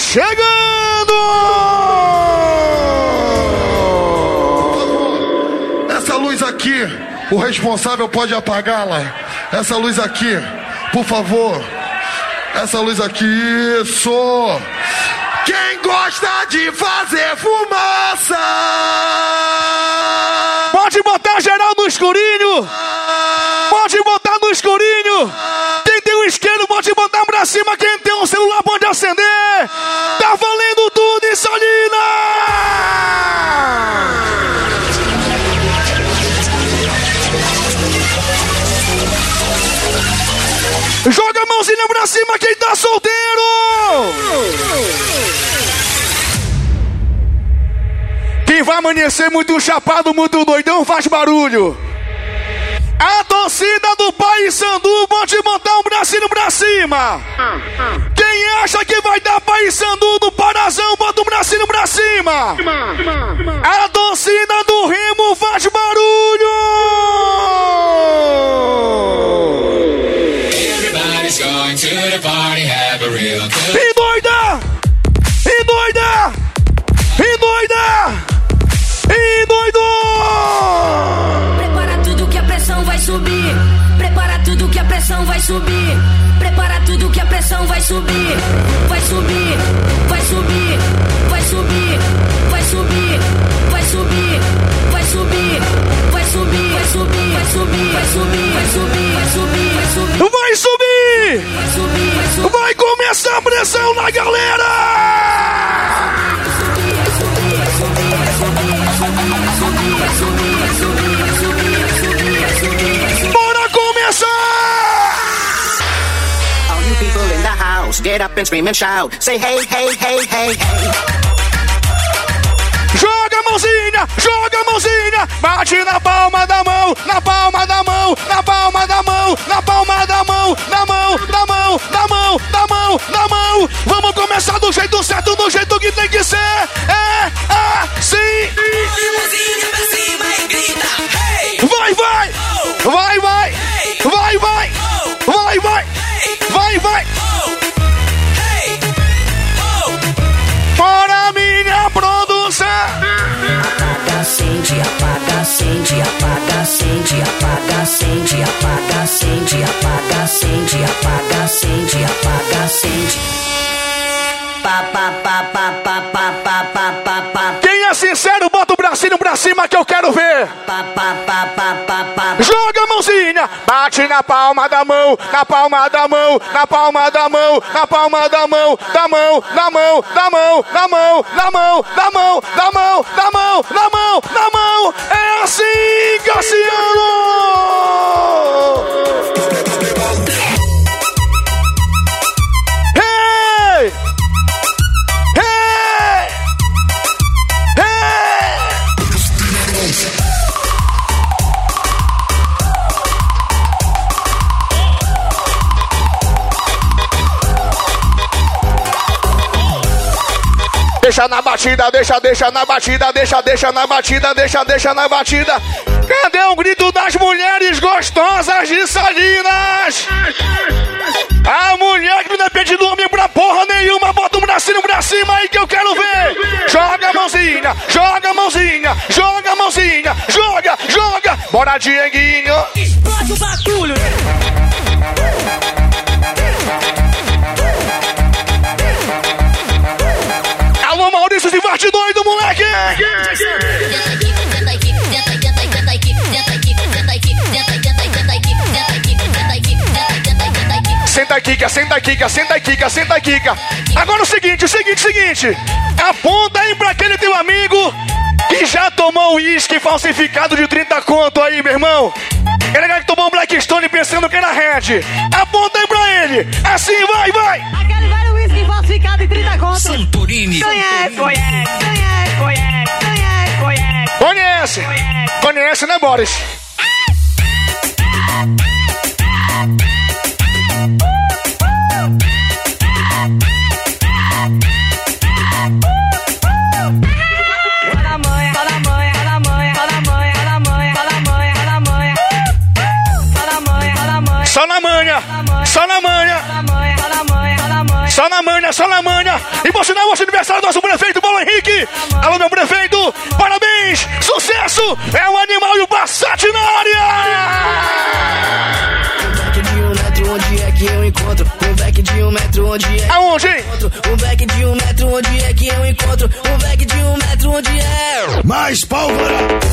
chegando! Essa luz aqui, o responsável pode apagá-la. Essa luz aqui, por favor. Essa luz aqui, isso! Quem gosta de fazer fumaça? Pode botar geral no escurinho! Pode botar no escurinho! Quem tem o isqueiro pode botar pra cima, quem tem um celular pode acender! Tá valendo tudo em Salina! Joga a mãozinha pra cima quem tá solteiro! Quem vai amanhecer muito chapado, muito doidão, faz barulho. A torcida do Paysandu pode botar um bracinho pra cima. Quem acha que vai dar Paysandu no Parazão, bota um bracinho pra cima. A torcida do Remo faz barulho. E doida! E doida! E doida! E doido! Prepara tudo que a pressão vai subir. Prepara tudo que a pressão vai subir. Prepara tudo que a pressão vai subir. Vai subir, vai subir, vai subir, vai subir, vai subir, vai subir, vai subir, vai subir, vai subir, vai subir, vai subir, vai subir, vai subir. Vai subir! Vai subir, vai subir. Vai começar a pressão na galera! Bora começar! All you people in the house, get up and scream and shout. Say hey, hey, hey, hey, hey. Joga a mãozinha, joga a mãozinha, bate na palma da mão, na palma da mão, na palma da mão, na palma da mão, na mão, na mão, na mão, na mão, na mão. Vamos começar do jeito certo, do jeito que tem que ser. É assim. Mãozinha pra cima e grita, hey! Vai, vai, vai, vai, vai, vai, vai, vai, vai, vai. Bora minha produção. Apaga, acende, apaga, acende, apaga, acende, apaga, acende, apaga, acende, apaga, acende, apaga, acende, apaga, acende. Pa pa pa pa pa pa pa pa pa pa. Quem é sincero, bota o bracinho pra cima que eu quero ver. Pa pa pa pa pa pa. Joga a mãozinha, bate na palma da mão, na palma da mão, na palma da mão, na palma da mão, da mão, da mão, da mão, da mão, da mão, da mão, da mão, da mão, da mão, da mão. É assim, Cassiano! Hey! Hey! Hey! Deixa na batida, deixa na batida, deixa na batida, deixa na batida. Cadê o grito das mulheres gostosas de Salinas? A mulher que não é pedido homem pra porra nenhuma, bota um bracinho pra cima aí que eu quero ver. Joga a mãozinha, joga a mãozinha, joga a mãozinha, joga, joga. Bora, Dieguinho. Explode o bagulho! Alô, Maurício, se parte doido, moleque! Senta Kika, senta Kika, senta Kika, senta Kika. Agora o seguinte. Aponta aí pra aquele teu amigo que já tomou uísque falsificado de 30 conto aí, meu irmão. Aquele cara que tomou um Blackstone pensando que era Red. Aponta aí pra ele. Assim, vai, vai. Aquele velho whisky falsificado em 30 conto. Santorini. Conhece, né, Boris? Só na manha. Só na manha, só na manha. E por sinal, hoje é aniversário do nosso prefeito, Paulo Henrique. Alô, meu prefeito, parabéns, sucesso. É o Animal e o Passat na área. Onde é que eu encontro um back de 1 metro? Onde é? Aonde, hein? Um back de 1 metro. Onde é que eu encontro um back de 1 metro? Onde é? Mais pólvora!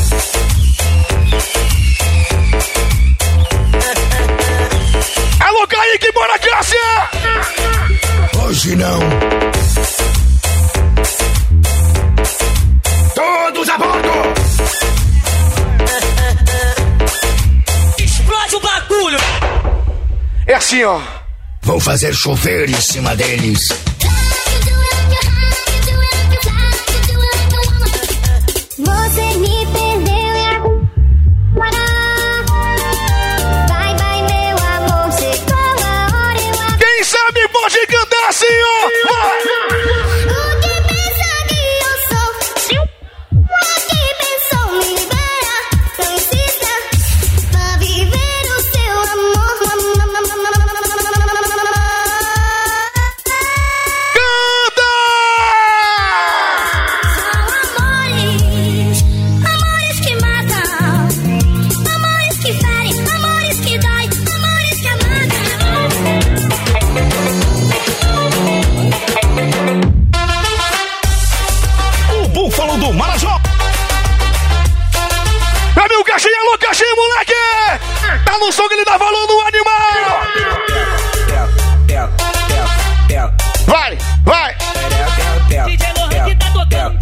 Alô, Kaique, bora, Cássia! Hoje não. Todos a bordo! Explode o bagulho! É assim, ó. Vou fazer chover em cima deles. Você me perdeu. Vai, meu amor, chegou a hora. Quem sabe pode cantar assim, ó. O que pensa que eu sou? O que pensou me libera? Não insista pra viver o seu amor. Canta! São amores que matam, amores que ferem, amores que dói, amores que amagam. O Búfalo do Marajó. Meu amigo Caixinha, alô, Caixinha, moleque! Tá no som que ele dá valor no animal! Vai, vai! DJ Lohan que tá tocando.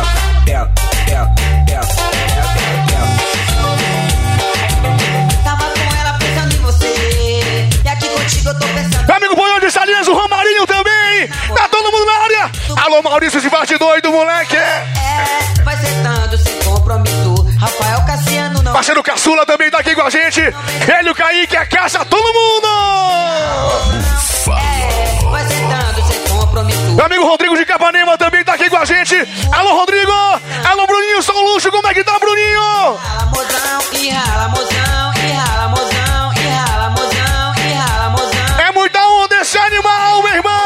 Tava com ela pensando em você. E aqui contigo eu tô pensando. Meu amigo Boião de Salinas, o Romarinho também! Tá todo mundo na área! Alô, Maurício, esse bate doido, moleque! Vai sentando sem compromisso. Rafael Cassiano não. Parceiro Caçula também tá aqui com a gente! Ele, o Kaique, a Caça, todo mundo! Vai sentando sem compromisso. Meu amigo Rodrigo de Capanema também tá aqui com a gente! Alô, Rodrigo! Alô, Bruninho, só um luxo, como é que tá, Bruninho? Rala mozão, e rala mozão, e rala mozão, e rala mozão, e rala mozão. É muita onda esse animal, meu irmão!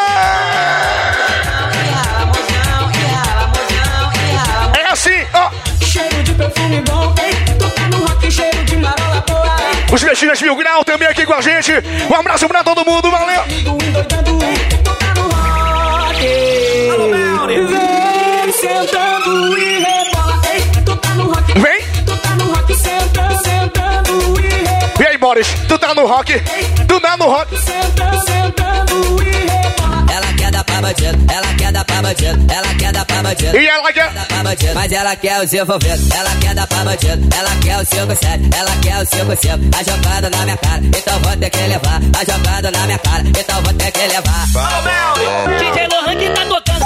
E rala mozão, e rala mozão, e rala mozão. É assim, ó! Cheiro de perfume bom, ei. Toca no rock, cheiro de marola boa. Os Messias Mil Grau também aqui com a gente! Um abraço pra todo mundo, valeu! Ligo endoidando, toca no rock. Vem sentando e rebola, ei. Toca no rock. Vem! Toca no rock, sentando e rebola. E aí, Boris? Tu tá no rock? Tu tá no rock? Sentando e rebola. Ela quer dar pra bandido, ela quer dar pra bandido, ela quer dar pra bandido. E ela quer... Mas ela quer os envolvidos, ela quer dar pra bandido, ela quer o 5-7, ela quer o 5-5, a jogada na minha cara, então vou ter que levar, a jogada na minha cara, então vou ter que levar. DJ Lohan que tá tocando.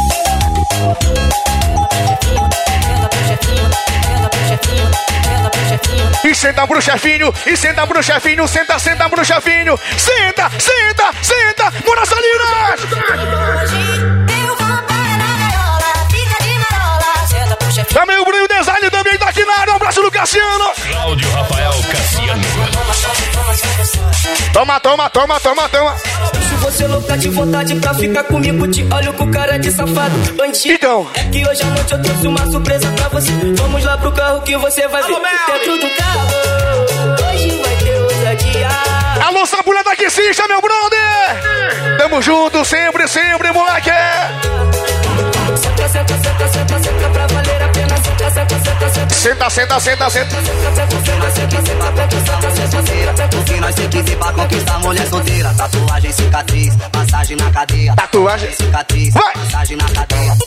E senta pro chefinho, e senta pro chefinho, senta, senta pro chefinho. Senta, senta, senta, Mona Salinas! Eu vou para na gaiola, fica de marola. Senta pro chefinho. Também o Bruno Design também tá aqui na área, um abraço do Cassiano. Cláudio Rafael Cassiano. Toma, toma, toma, toma, toma. Se você louca de vontade pra ficar comigo, te olho com cara de safado, bandido. Então. É que hoje à noite eu trouxe uma surpresa pra você. Vamos lá pro carro que você vai ver. Dentro do carro, hoje vai ter ousadia. Alô, Sabulha da Quissista, meu brother! Tamo junto sempre, sempre, moleque! Senta, senta, senta, senta, senta pra valer a pena. Senta, senta, senta, senta. Senta, senta, senta, senta. O que nós se quiser pra conquistar mulher solteira. Tatuagem, cicatriz, massagem na cadeia. Tatuagem. Cicatriz, Vai. massagem na cadeia.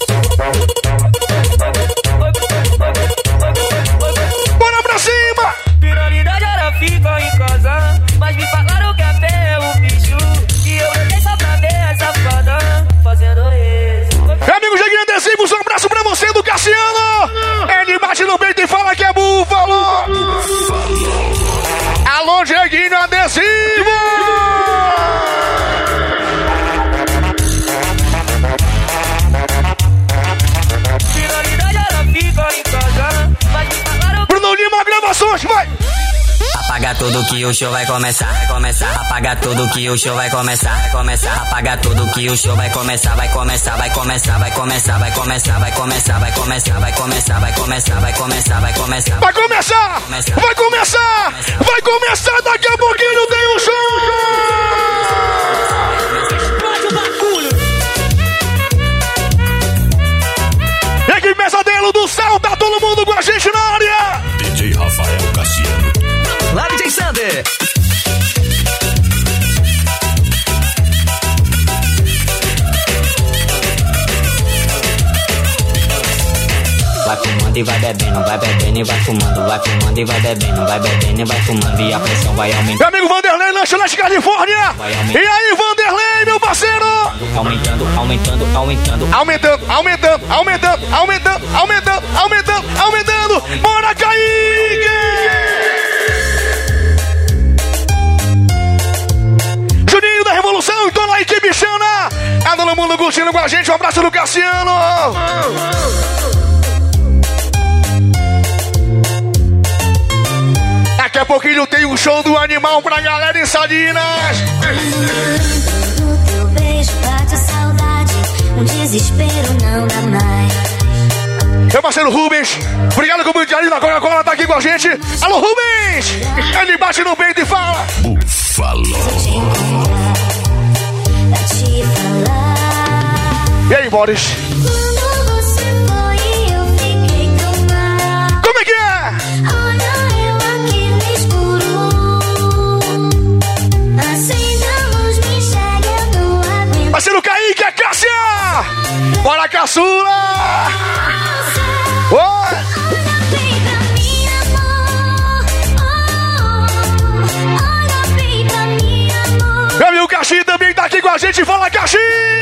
Bora pra cima! Prioridade era ficar em casa, mas me falaram que até é um bicho. E eu voltei só pra ver a safada fazendo isso. Meu amigo Jeguinho Adesivos, um abraço pra você do Cassiano! Ele bate no peito e fala que é búfalo! Alô, Jeguinho Adesivo! apaga tudo que o show vai começar. Vai começar, apaga tudo que o show vai começar. Vai começar, apaga tudo que o show vai começar. Vai começar, vai começar, vai começar, vai começar, vai começar, vai começar, vai começar, vai começar, vai começar, vai começar. Vai começar! Vai começar! Vai começar! Daqui a pouquinho tem um show! Equipe Pesadelo do Céu, tá todo mundo com a gente na área! DJ Rafael Cassiano. Lá, DJ Sander. Vai fumando e vai bebendo e vai fumando. Vai fumando e vai bebendo e vai fumando. E a pressão vai aumentando. Meu amigo Vanderlei, Lanchonete Califórnia! E aí, Vanderlei, meu parceiro! Aumentando, aumentando, aumentando. Aumentando, aumentando, aumentando, aumentando, aumentando, aumentando, aumentando. Bora, Kaique! Juninho da Revolução e toda a equipe Xana. Tá todo mundo curtindo com a gente. Um abraço do Cassiano. Daqui a pouquinho tem um show do Animal pra galera em Salinas. No teu beijo bate a saudade, um desespero não dá mais. Meu parceiro Rubens, obrigado com o Mundialino da Coca-Cola, tá aqui com a gente. Alô, Rubens! Ele bate no peito e fala. Búfalo. Pra te falar. E aí, Boris? Quando você foi, eu fiquei tão mal. Como é que é? Olha eu aqui no escuro. Acende a luz, me enxerga, eu tô abrindo. Parceiro Kaique, é Cássia! Bora, caçula! Oi! Olha bem pra mim, amor. Olha bem pra mim, amor. Meu amigo Caxi também tá aqui com a gente. Fala, Caxi!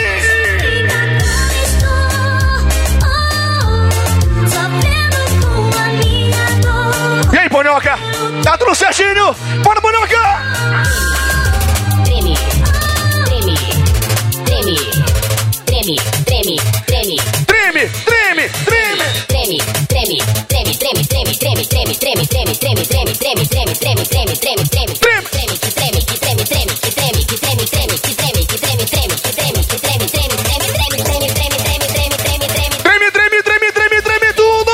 E aí, Bonhoca? Tá tudo certinho? Bora, Bonhoca! Treme, treme, treme, treme, treme, treme. Treme, treme, treme! Treme, treme, treme, treme, treme, treme, treme, treme, treme, treme, treme, treme, treme, treme, treme, treme, treme, treme, que treme, que treme, treme, que treme, que treme, treme, que treme, que treme, treme, que treme, que treme, treme, treme, treme, treme, treme, treme, treme, treme, treme. Treme, treme, treme, treme, treme tudo!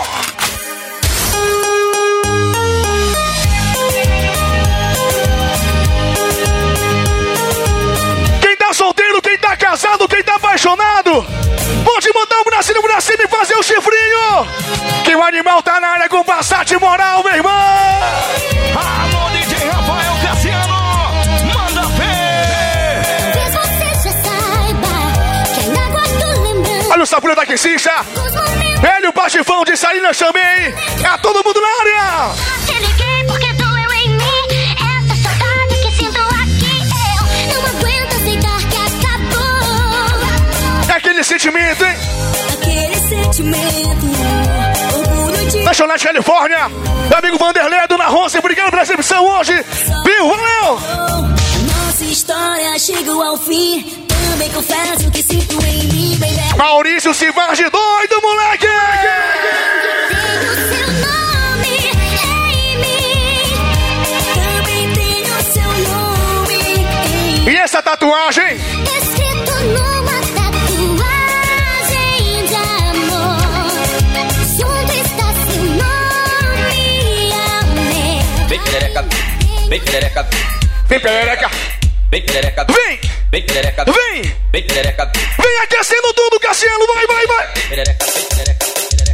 Quem tá solteiro, quem tá casado, quem tá apaixonado, pode botar o bracinho pra cima e fazer o chifrinho! Que o animal tá na área com Passat moral, meu irmão! Alô, DJ Rafael Cassiano. Manda ver. Talvez você já saiba que ainda guardo lembrança. Olha o Sapulho da Quicicha! Os momentos Ele, o Patifão de Salinas também! É todo mundo na área! te liguei porque doeu em mim. Essa saudade que sinto aqui, eu não aguento aceitar que acabou. É aquele sentimento, hein? Aquele sentimento, orgulho de Lanchonete Califórnia! Meu amigo Vanderlei, Dona Rosa, obrigado pela recepção hoje! Viu? Valeu! nossa história chegou ao fim. Também confesso que sinto em mim, baby. Maurício Civarge, doido, moleque! Tenho seu nome em mim. Também tenho seu nome em mim. E essa tatuagem? Escrito numa tatuagem de amor. Junto está seu nome, amém. Vem perereca, vem perereca, Vem, perereca! vem perereca, Vem! vem perereca, Vem! vem perereca, Vem aquecendo tudo, Cassiano! Vai, vai, vai! perereca, vem perereca, vem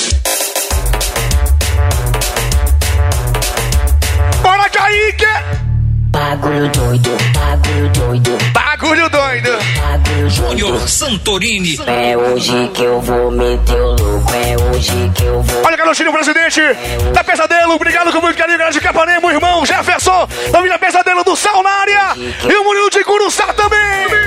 perereca. Bora, Kaique! Bagulho doido, bagulho doido, Bagulho doido! bagulho doido. Júnior Santorini. É hoje que eu vou meter o louco, é hoje que eu vou. Olha, Garotinho, presidente da Pesadelo, obrigado com muito carinho, galera de Capanema, o irmão Jefferson, família Pesadelo do Sal na área, e o Murilo de Curuçá também!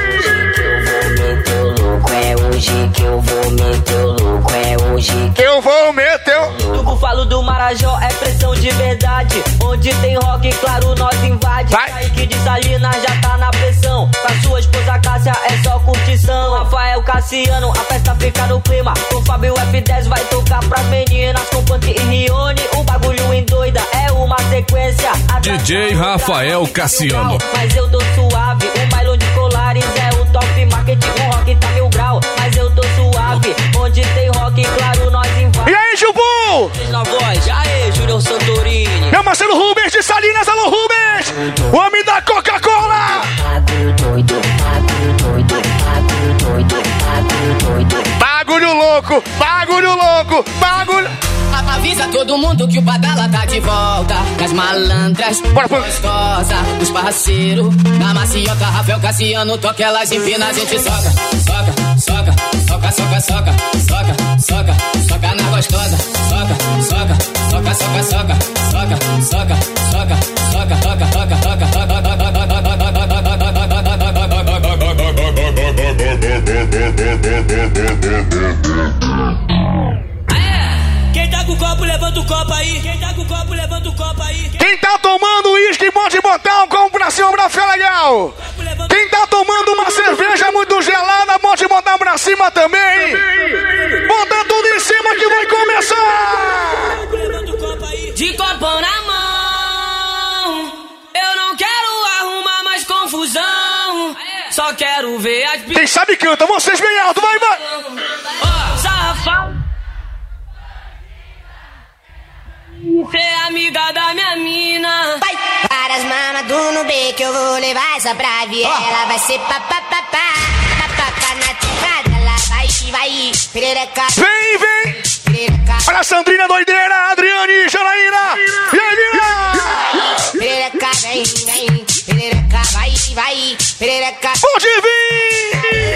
É hoje que eu vou meter o louco, é hoje que Eu vou meter o... Do Búfalo do Marajó é pressão de verdade. Onde tem rock, claro, nós invade. Vai. Kaique de Salinas já tá na pressão. Pra sua esposa Cássia é só curtição. Rafael Cassiano, a festa fica no clima. Com Fábio F10 vai tocar pras meninas. Com Pante e Rione, o bagulho endoida. É uma sequência. DJ Rafael Cassiano. Mas eu tô suave, o bailão de colares é o top marketing, o rock tá 1000 grau. Mas eu tô suave, onde tem rock, claro, nós invade. E aí, Jubu? Na voz, aê, Júnior Santorini. Meu Marcelo Rubens de Salinas, alô Rubens! O homem da Coca-Cola! Bagulho louco, bagulho louco, bagulho... Avisa todo mundo que o Badala tá de volta. Das malandras, gostosa, dos parceiros. Na maciota, Rafael Cassiano, toca elas empina, a gente soca, soca, soca, soca, soca, soca, soca, soca, soca na gostosa, soca, soca, soca, soca, soca, soca, soca, soca, soca, soca, soca, soca, Quem tá com o copo, levanta o copo aí. Quem tá com o copo, levanta o copo aí. Quem tá tomando uísque, pode botar um copo pra cima pra ficar legal. Quem tá tomando uma cerveja muito gelada, pode botar pra cima também. Bota tudo em cima que vai começar. De copão na mão, eu não quero arrumar mais confusão. Só quero ver as... Quem sabe canta, vocês bem alto, vai, vai. Sarrafão. Cê é amiga da minha mina. Vai para as mamas do Nubê que eu vou levar essa pra viela. Vai ser papapá, papapá na ticada. Ela vai, perereca. Vem, vem. Perereca. Para a Sandrina doideira, Adriane e Janaína. E aí, Lina? Perereca, vem, vem. Perereca, vai, perereca. Pode vir.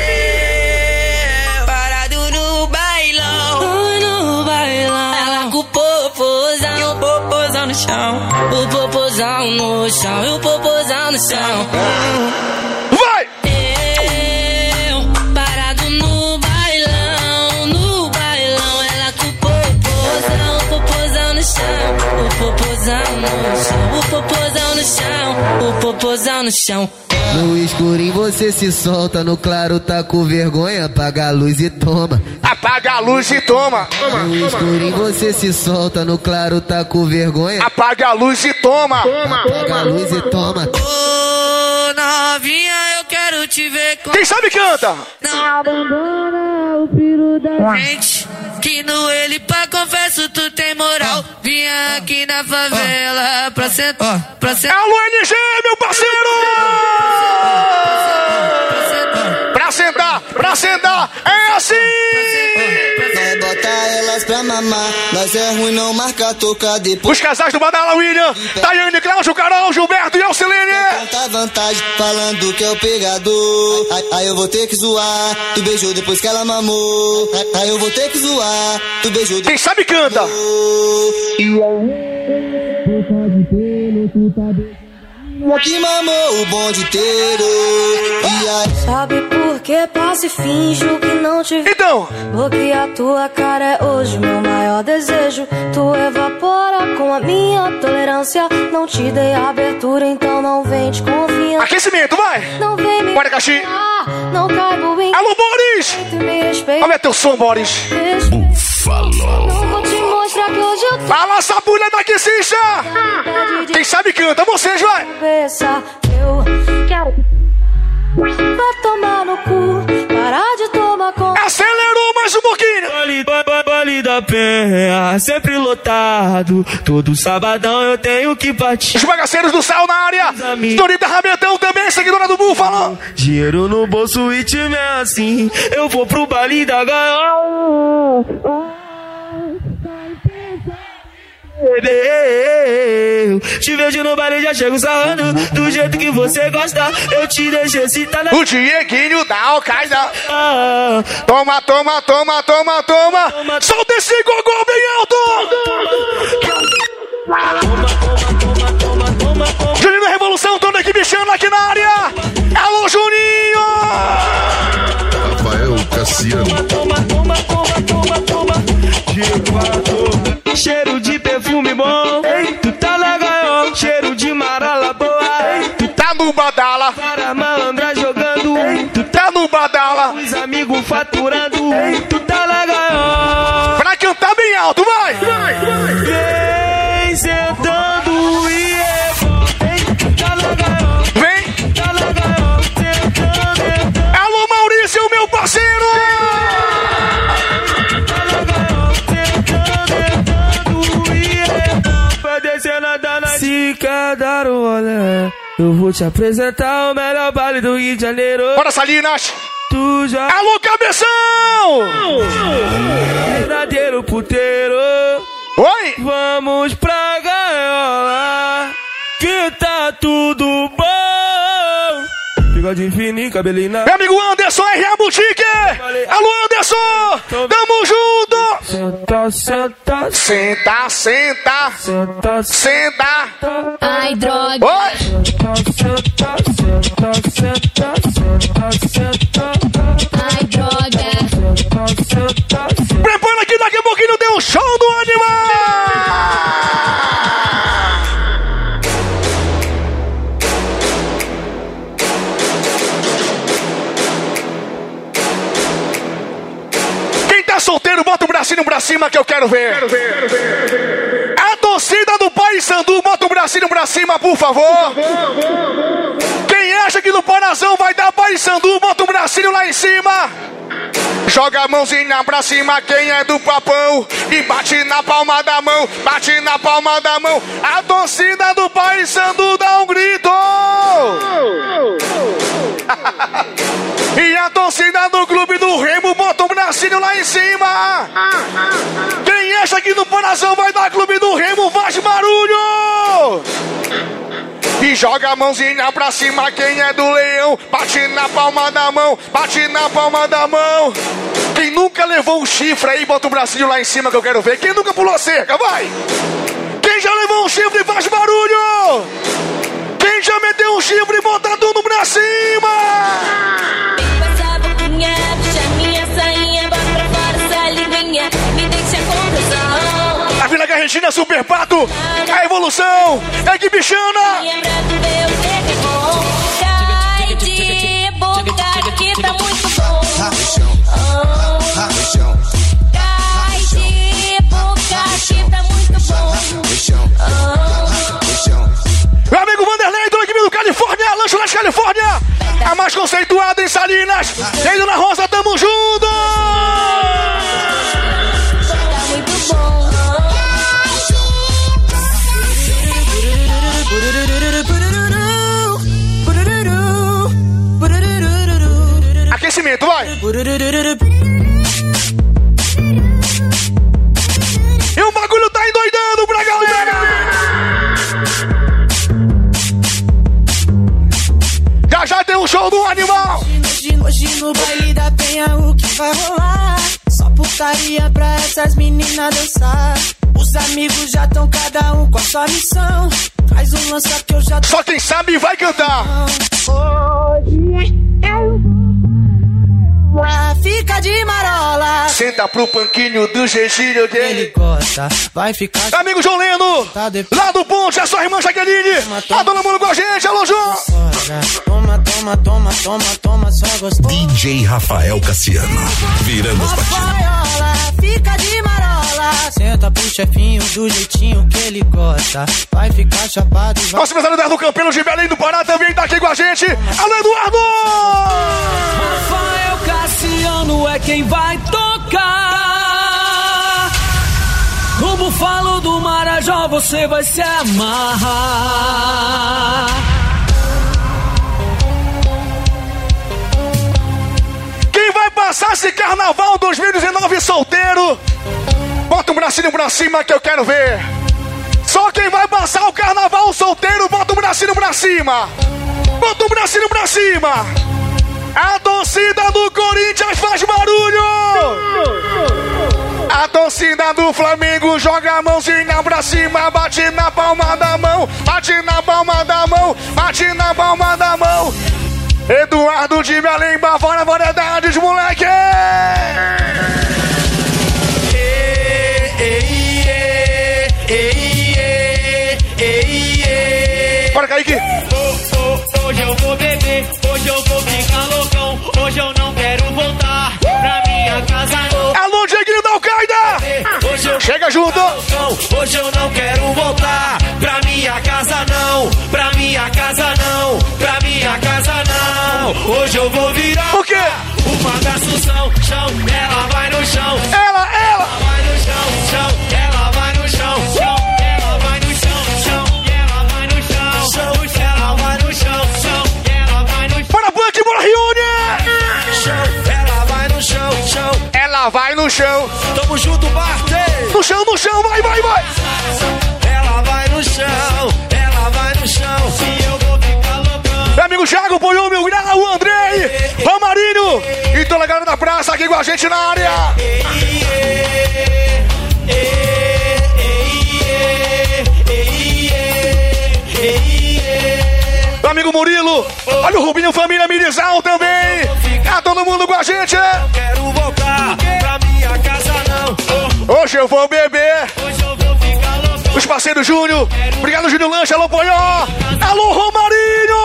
Parado no bailão. No bailão. Ela com o popozão. E o popozão no chão. O popozão no chão. E o popozão no chão. Vai. Eu parado no bailão. No bailão. Ela com o popozão no chão. O popozão no chão. O popozão no chão. O popozão no chão. No escurinho você se solta, no claro tá com vergonha, apaga a luz e toma. Apaga a luz e toma. No escurinho você se solta, no claro tá com vergonha. Apaga a luz e toma. Apaga a luz e toma. Ô, novinha, eu quero te ver com... Quem sabe canta. Não abandona o piro da gente. Que no ele pra confesso tu tem moral. Vinha aqui na favela pra sentar, pra sentar. Alô, LG, meu parceiro! Pra sentar, é assim! Vai botar elas pra mamar, nós é ruim não marca toca depois. Os casais do Badala, William, Tayane, Cláudio, Carol, Gilberto e Alcilene. Tanta vantagem, falando que é o pegador. Aí eu vou ter que zoar, tu beijou depois que ela mamou. Aí eu vou ter que zoar, tu beijou depois. Quem sabe canta. Que mamou o bonde inteiro. E aí... Sabe por que passo e finjo que não te vi? Então, porque a tua cara é hoje meu maior desejo. Tu evapora com a minha tolerância. Não te dei abertura, então não vem de confiança. aquecimento, vai! Não vem me Bora, Caxi! não caibo em... Alô, Boris! Me respeita. Olha teu som, Boris! Falou! Não vou te mostrar que hoje eu tô... Fala essa bulha daqui, Cicha! Quem sabe canta, vocês, vai! Eu quero... Vai tomar no cu, parar de tomar conta. Acelerou mais um pouquinho! Vale da Penha, sempre lotado. Todo sabadão eu tenho que partir. Os bagaceiros do céu na área! Dorita Rabetão também, seguidora do Búfalo! Dinheiro no bolso e time é assim. Eu vou pro baile da gaiola. Te vejo no baile, já chego sarrando. Do jeito que você gosta, eu te deixo excitada. O Dieguinho da Al-Qaeda. Toma, toma, toma, toma, toma. Solta esse gogô bem alto. Juninho da Revolução, toda a equipe chando aqui na área. Alô, Juninho. Rafael Cassiano. Toma. Cheiro de perfume bom. Tu tá na gaiola. Cheiro de marala boa. Tu tá no Badala. Para malandra jogando. Tu tá no Badala. Os amigos faturando. Tu tá na gaiola. Pra cantar bem alto, vai. Vem sentando e Se quer dar um olé, eu vou te apresentar o melhor baile do Rio de Janeiro. Bora, Salinas! Tu já... Alô, cabeção! Verdadeiro puteiro. Oi! Vamos pra gaiola, que tá tudo bom. Bigode fininho, cabelinho na... Meu amigo Anderson, R.A. Boutique! Alô, Anderson! Tamo junto! Senta, senta. Senta, senta. Senta, senta. Ai, droga. Oi! Senta, senta, senta, senta, senta. Ai, droga. Senta, senta. Prepara que daqui a pouquinho tem um show do animal! Quem tá solteiro, bota o bracinho pra cima que eu quero ver. A torcida do Paysandu, bota o bracinho pra cima, por favor. Quem acha que no Parazão vai dar Paysandu, bota o bracinho lá em cima. Joga a mãozinha pra cima, quem é do papão, e bate na palma da mão, bate na palma da mão. A torcida do Paysandu dá um grito. E a torcida do Clube do Remo bota o bracinho lá em cima. Quem acha que no Parazão vai dar Clube do Remo, faz barulho. E joga a mãozinha pra cima, quem é do Leão, bate na palma da mão, bate na palma da mão. Quem nunca levou um chifre aí, bota o bracinho lá em cima que eu quero ver. Quem nunca pulou a cerca, vai. Quem já levou um chifre, faz barulho. Quem já meteu um chifre, bota tudo pra cima. Passa a boquinha, puxa minha sainha, bota pra fora essa linguinha, me deixa com pressão. A Vila Garrentina, Super Pato, a evolução, a equipe Xana. Cai de boca que tá muito bom. Cai de boca que tá muito bom. Meu amigo Vanderlei, do equipe do Califórnia, Lanchonete Califórnia, a mais conceituada em Salinas. Indo na Rosa, tamo junto. Tá muito bom. Aquecimento, vai. E o bagulho tá endoidando pra galera. Já tem um show do animal. Hoje no baile da Penha o que vai rolar? Só putaria pra essas meninas dançar. Os amigos já estão cada um com a sua missão. Faz um lança que eu já... Só quem sabe vai cantar. Hoje fica de marola. Senta pro panquinho do jeitinho que ele gosta. Vai ficar... Amigo João Leno, lá do Ponte, a sua irmã Jaqueline, a dona Mundo com a gente, alô João. Toma, toma, toma, toma, toma, só gostoso. DJ Rafael Cassiano, virando os batidos. Fica de marola. Senta pro chefinho do jeitinho que ele gosta. Vai ficar chapado e vai... Nosso empresário Eduardo Campelo de Belém do Pará também tá aqui com a gente. Alô Eduardo! Rafael Cassiano é quem vai tocar. No Búfalo do Marajó você vai se amarrar. Quem vai passar esse carnaval 2019 solteiro, bota um bracinho pra cima que eu quero ver. Só quem vai passar o carnaval solteiro, bota um bracinho pra cima. Bota um bracinho pra cima. A torcida do Corinthians faz barulho. A torcida do Flamengo joga a mãozinha pra cima, bate na palma da mão, bate na palma da mão, bate na palma da mão. Eduardo de Belém, Bavara, variedades, moleque! Bora, Kaique! Hoje eu vou beber, hoje eu vou ficar loucão. Hoje eu não quero voltar pra minha casa não. Alô, Dieguinho da Al-Qaeda! Chega junto! Hoje eu não quero voltar pra minha casa não. Pra minha casa não. Pra minha casa não. Hoje eu vou virar o quê? Uma da Assunção, chão, ela vai no chão. Ela vai no chão, chão, ela vai no chão, chão, ela vai no chão, chão, ela vai no chão. Tamo junto, Barte. No chão, vai. Ela vai no chão, ela vai no chão. Se eu vou ficar loucão. Meu amigo Thiago, Polhão, meu grau, o Andrei, o Marinho e toda a galera da praça aqui com a gente na área. Meu amigo Murilo, olha o Rubinho, família Mirizal também. Tá todo mundo com a gente, Não quero voltar pra minha casa, não. Hoje eu vou beber. Hoje eu vou ficar loucão. Os parceiros Júnior, obrigado Júnior Lanche, alô Poió, alô Romarinho.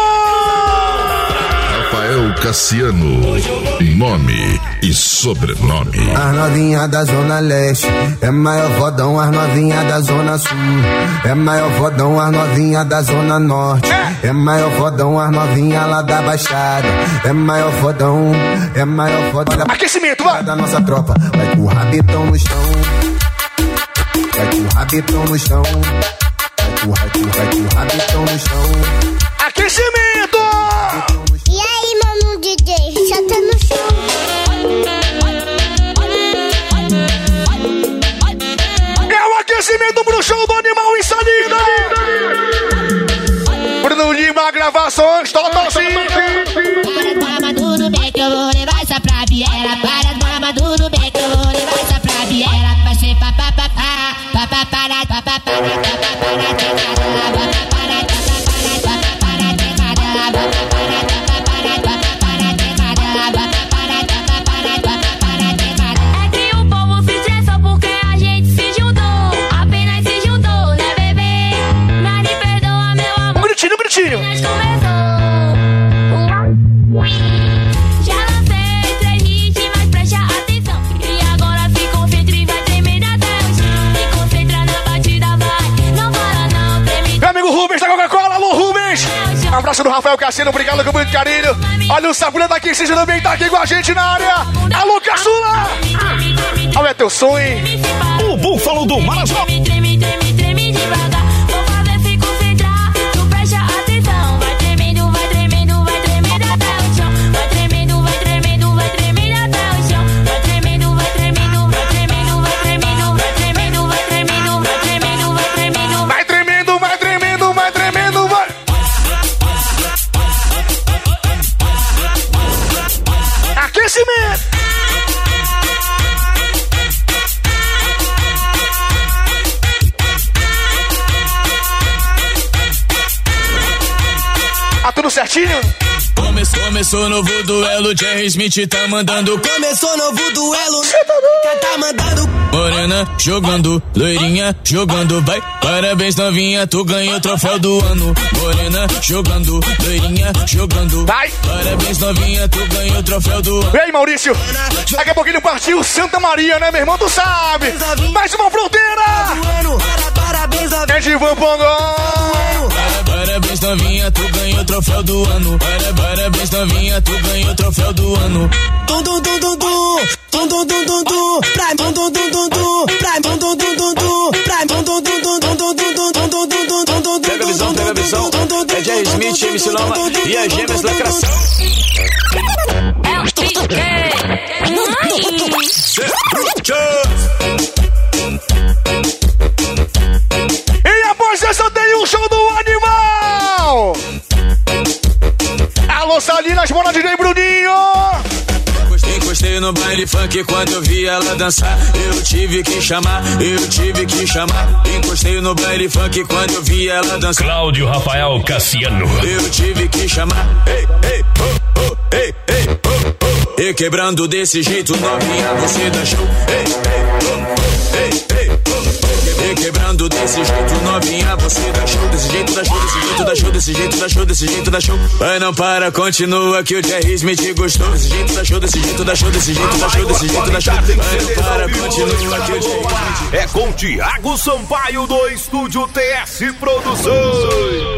Rafael Cassiano, nome e sobrenome. As novinhas da Zona Leste é maior fodão, as novinhas da Zona Sul é maior fodão, as novinhas da Zona Norte é maior fodão, as novinhas lá da Baixada é maior fodão, é maior fodão. Aquecimento, vai! Da nossa tropa, vai com o rabetão no chão, vai com o rabetão no chão, vai com o rabetão no chão. Aquecimento! E aí, mano, DJ, senta no chão. É o aquecimento pro show do Animal Insalina! Bruno Lima, gravações, totalzinho! Para tudo bem que eu vou levar essa pra Biera. Para tudo bem que eu vou levar essa pra Biera. Vai ser papapá, papapá, É que o povo se estressa porque a gente se juntou. Apenas se juntou, né, bebê? Mas me perdoa, meu amor. Gritinho! Nós começou. Já lancei 3 hits, mas presta atenção. E agora se concentra e vai tremer até o chão. Se concentra na batida, vai. Não para não, treme. Meu amigo Rubens da Coca-Cola, alô Rubens! Abraço do Rafael Cassino, obrigado com muito carinho. Olha o Sabulha daqui, Cid também tá aqui com a gente na área. Alô, Caçula! Olha teu sonho. O Búfalo do Marajó. Treme devagar. Vou fazer se concentrar. Tu presta atenção. Vai tremendo até o chão. Vai tremendo até o chão. Vai tremendo vai. Aquecimento! Tá tudo certinho? Começou novo duelo, Jerry Smith tá mandando. Começou novo duelo, tá mandando. Morena jogando, loirinha jogando, vai. Parabéns novinha, tu ganhou o troféu do ano. Morena jogando, loirinha jogando, vai. Parabéns novinha, tu ganhou o troféu do ano. E aí, Maurício? Daqui a pouquinho partiu Santa Maria, né, meu irmão? Tu sabe? Mais uma fronteira! Parabéns, é de Vampongó! Parabéns novinha, tu ganhou o troféu do ano. Parabéns novinha, tu ganhou o troféu do ano. Tum tum tum tum tum, tum tum tum tum tum, pra tum tum tum tum tum, pra tum tum tum tum tum, pra tum tum tum tum tum tum tum tum tum tum tum tum. Pega a visão, é Jerry Smith, MC Loma e as gêmeas lacração. É o PK. E após essa tem o show do Animal! Alô, Salinas, bora DJ Bruninho! Encostei no baile funk quando eu vi ela dançar. Eu tive que chamar. Encostei no baile funk quando eu vi ela dançar. Cláudio Rafael Cassiano. Eu tive que chamar. E quebrando desse jeito, novinha, você dá show. E quebrando desse jeito, novinha, você dá show. Desse jeito dá show, desse jeito dá show, desse jeito dá show, desse jeito dá show. Vai, não para, continua que o Jerry Smith gostou. Desse jeito dá show, desse jeito dá show, desse jeito dá show, desse jeito dá show. Vai, não para, continua que o Jerry Smith. É com Thiago Sampaio do Estúdio TS Produções.